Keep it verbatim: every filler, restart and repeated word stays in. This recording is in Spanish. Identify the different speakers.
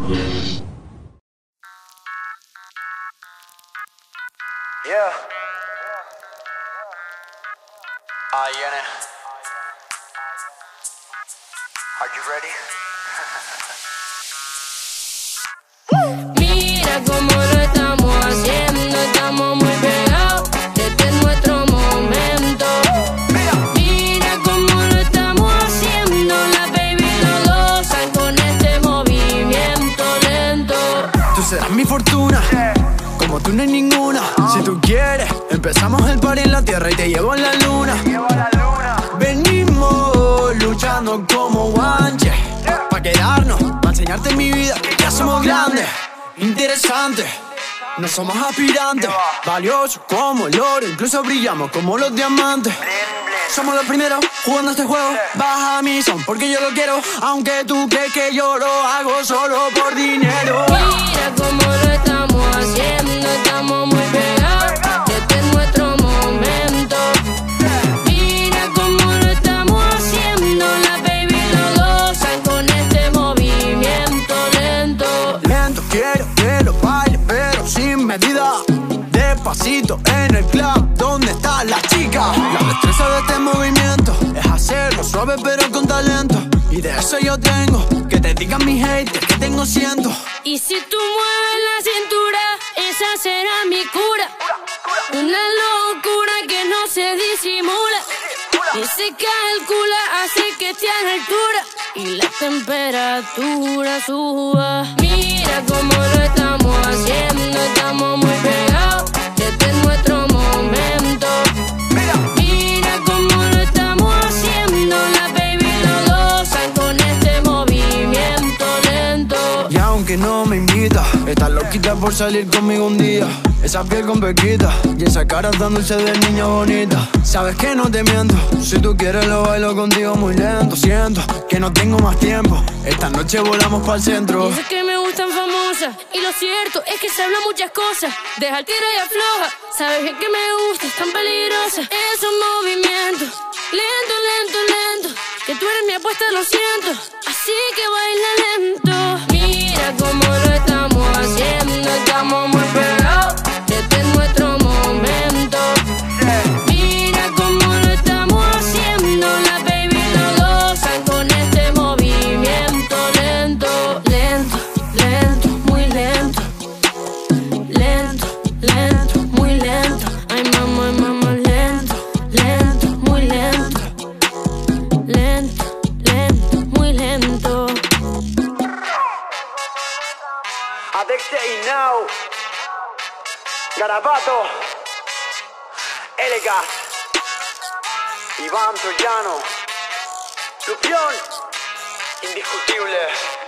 Speaker 1: Yeah. Ahí viene. Are you ready?
Speaker 2: Mira cómo lo estamos haciendo, estamos muy pegados, este es nuestro momento. Mira cómo lo estamos haciendo, la baby lo gozan con este movimiento lento.
Speaker 3: Tú serás mi fortuna, como tú no hay ninguna. Si tú quieres, empezamos el party en la tierra y te llevo a la luna. Venimos luchando como guanches, pa' quedarnos, pa' enseñarte mi vida que ya somos grandes, interesantes. No somos aspirantes, valiosos como el oro, incluso brillamos como los diamantes. Somos los primeros jugando este juego, baja mi son porque yo lo quiero, aunque tú crees que yo lo hago solo por dinero.
Speaker 2: Mira cómo lo estamos haciendo, estamos muy pegados, este es nuestro momento. Mira cómo lo estamos haciendo, la baby lo gozan con este movimiento lento.
Speaker 3: Lento quiero que lo baile, pero sin medida. Despacito en el club, ¿dónde está la chica? La destreza de este movimiento es hacerlo suave pero con talento. Y de eso yo tengo, que te digan mis haters que tengo cientos.
Speaker 2: Y si tú mueves la cintura, esa será mi cura. Una locura que no se disimula y se calcula, hace que esté a la altura y la temperatura suba. Mira cómo lo estamos haciendo, estamos muy pegados, este es nuestro momento. Mira cómo lo estamos haciendo, la baby lo gozan con este movimiento lento.
Speaker 3: Y aunque no me invita, estás loquita por salir conmigo un día. Esa piel con pequita y esa cara tan dulce de niña bonita. Sabes que no te miento, si tú quieres lo bailo contigo muy lento. Siento que no tengo más tiempo, esta noche volamos para el centro.
Speaker 2: Dices que me gustan famosas y lo cierto es que se hablan muchas cosas. Deja el tira y afloja, sabes bien que me gusta, es tan peligrosa. Esos movimientos, lento, lento, lento, que tú eres mi apuesta, lo siento, así que baila lento. Mira cómo lo estamos haciendo, estamos muy pegados, este es nuestro momento. Mira cómo lo estamos haciendo, la baby lo gozan con este movimiento lento. Lento, lento, muy lento. Lento, lento, muy lento. Ay mamá, ay mamá, lento, lento, muy lento. Lento, lento, muy lento.
Speaker 1: Adexe y Now, Garabato, Elegas, Iván Troyano, Lupión, indiscutible.